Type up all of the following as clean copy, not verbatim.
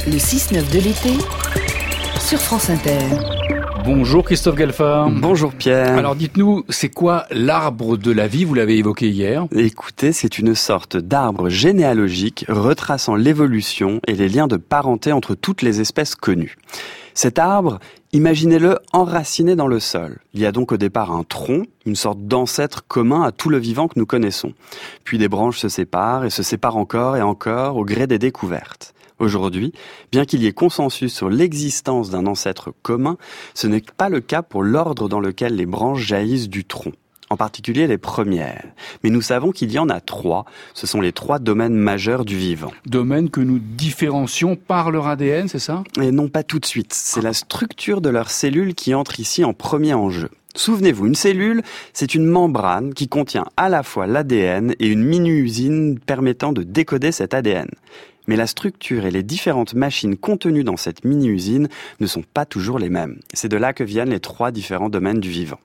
Le 6-9 de l'été sur France Inter. Bonjour Christophe Galfard. Bonjour Pierre. Alors dites-nous, c'est quoi l'arbre de la vie? Vous l'avez évoqué hier. Écoutez, c'est une sorte d'arbre généalogique retraçant l'évolution et les liens de parenté entre toutes les espèces connues. Cet arbre, imaginez-le enraciné dans le sol. Il y a donc au départ un tronc, une sorte d'ancêtre commun à tout le vivant que nous connaissons. Puis des branches se séparent et se séparent encore et encore au gré des découvertes. Aujourd'hui, bien qu'il y ait consensus sur l'existence d'un ancêtre commun, ce n'est pas le cas pour l'ordre dans lequel les branches jaillissent du tronc, en particulier les premières. Mais nous savons qu'il y en a 3, ce sont les 3 domaines majeurs du vivant. Domaines que nous différencions par leur ADN, c'est ça? Et non, pas tout de suite, c'est la structure de leurs cellules qui entre ici en premier en jeu. Souvenez-vous, une cellule, c'est une membrane qui contient à la fois l'ADN et une mini-usine permettant de décoder cet ADN. Mais la structure et les différentes machines contenues dans cette mini-usine ne sont pas toujours les mêmes. C'est de là que viennent les 3 différents domaines du vivant.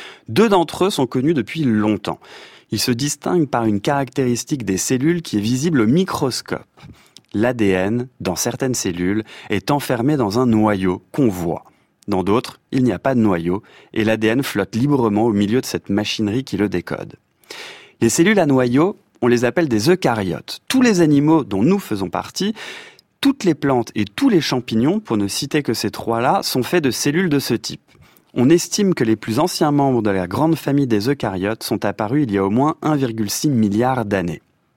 2 d'entre eux sont connus depuis longtemps. Ils se distinguent par une caractéristique des cellules qui est visible au microscope. L'ADN, dans certaines cellules, est enfermé dans un noyau qu'on voit. Dans d'autres, il n'y a pas de noyau et l'ADN flotte librement au milieu de cette machinerie qui le décode. Les cellules à noyau, on les appelle des eucaryotes. Tous les animaux dont nous faisons partie, toutes les plantes et tous les champignons, pour ne citer que ces 3-là, sont faits de cellules de ce type. On estime que les plus anciens membres de la grande famille des eucaryotes sont apparus il y a au moins 1,6 milliard d'années.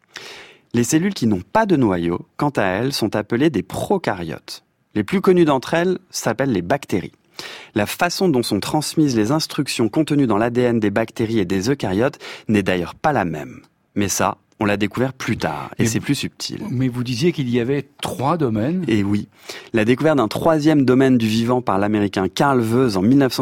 Les cellules qui n'ont pas de noyau, quant à elles, sont appelées des prokaryotes. Les plus connues d'entre elles s'appellent les bactéries. La façon dont sont transmises les instructions contenues dans l'ADN des bactéries et des eucaryotes n'est d'ailleurs pas la même. Mais ça, on l'a découvert plus tard, et c'est plus subtil. Mais vous disiez qu'il y avait 3 domaines. Et oui, la découverte d'un 3e domaine du vivant par l'américain Carl Woese en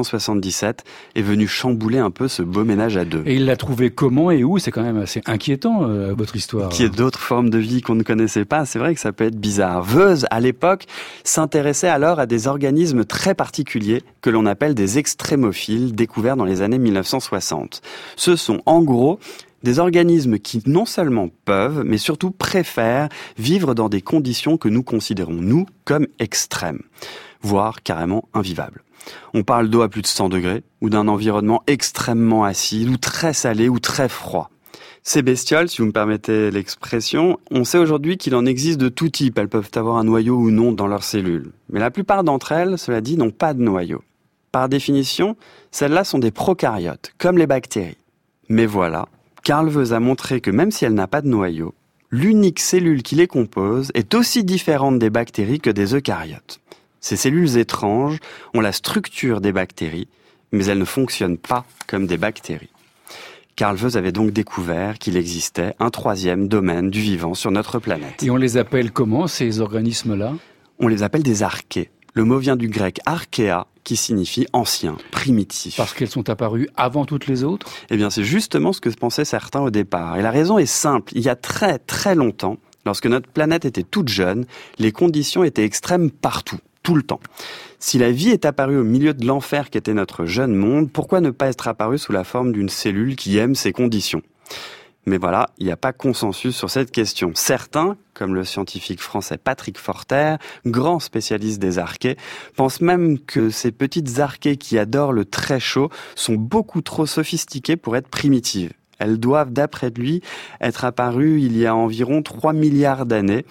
1977 est venue chambouler un peu ce beau ménage à 2. Et il l'a trouvé comment et où? C'est quand même assez inquiétant, votre histoire. Qu'il y ait d'autres formes de vie qu'on ne connaissait pas, c'est vrai que ça peut être bizarre. Woese, à l'époque, s'intéressait alors à des organismes très particuliers que l'on appelle des extrémophiles, découverts dans les années 1960. Ce sont, en gros, des organismes qui non seulement peuvent, mais surtout préfèrent vivre dans des conditions que nous considérons, nous, comme extrêmes, voire carrément invivables. On parle d'eau à plus de 100 degrés, ou d'un environnement extrêmement acide, ou très salé, ou très froid. Ces bestioles, si vous me permettez l'expression, on sait aujourd'hui qu'il en existe de tout type. Elles peuvent avoir un noyau ou non dans leurs cellules. Mais la plupart d'entre elles, cela dit, n'ont pas de noyau. Par définition, celles-là sont des prokaryotes, comme les bactéries. Mais voilà, Carl Woese a montré que même si elle n'a pas de noyau, l'unique cellule qui les compose est aussi différente des bactéries que des eucaryotes. Ces cellules étranges ont la structure des bactéries, mais elles ne fonctionnent pas comme des bactéries. Carl Woese avait donc découvert qu'il existait un 3e domaine du vivant sur notre planète. Et on les appelle comment, ces organismes-là? On les appelle des archées. Le mot vient du grec archéa, qui signifie ancien, primitif. Parce qu'elles sont apparues avant toutes les autres? Eh bien, c'est justement ce que pensaient certains au départ. Et la raison est simple. Il y a très très longtemps, lorsque notre planète était toute jeune, les conditions étaient extrêmes partout, tout le temps. Si la vie est apparue au milieu de l'enfer qu'était notre jeune monde, pourquoi ne pas être apparue sous la forme d'une cellule qui aime ces conditions ? Mais voilà, il n'y a pas consensus sur cette question. Certains, comme le scientifique français Patrick Forter, grand spécialiste des archées, pensent même que ces petites archées qui adorent le très chaud sont beaucoup trop sophistiquées pour être primitives. Elles doivent, d'après lui, être apparues il y a environ 3 milliards d'années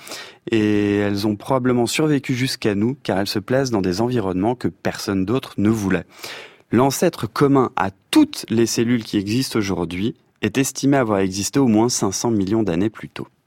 et elles ont probablement survécu jusqu'à nous car elles se plaisent dans des environnements que personne d'autre ne voulait. L'ancêtre commun à toutes les cellules qui existent aujourd'hui est estimé avoir existé au moins 500 millions d'années plus tôt.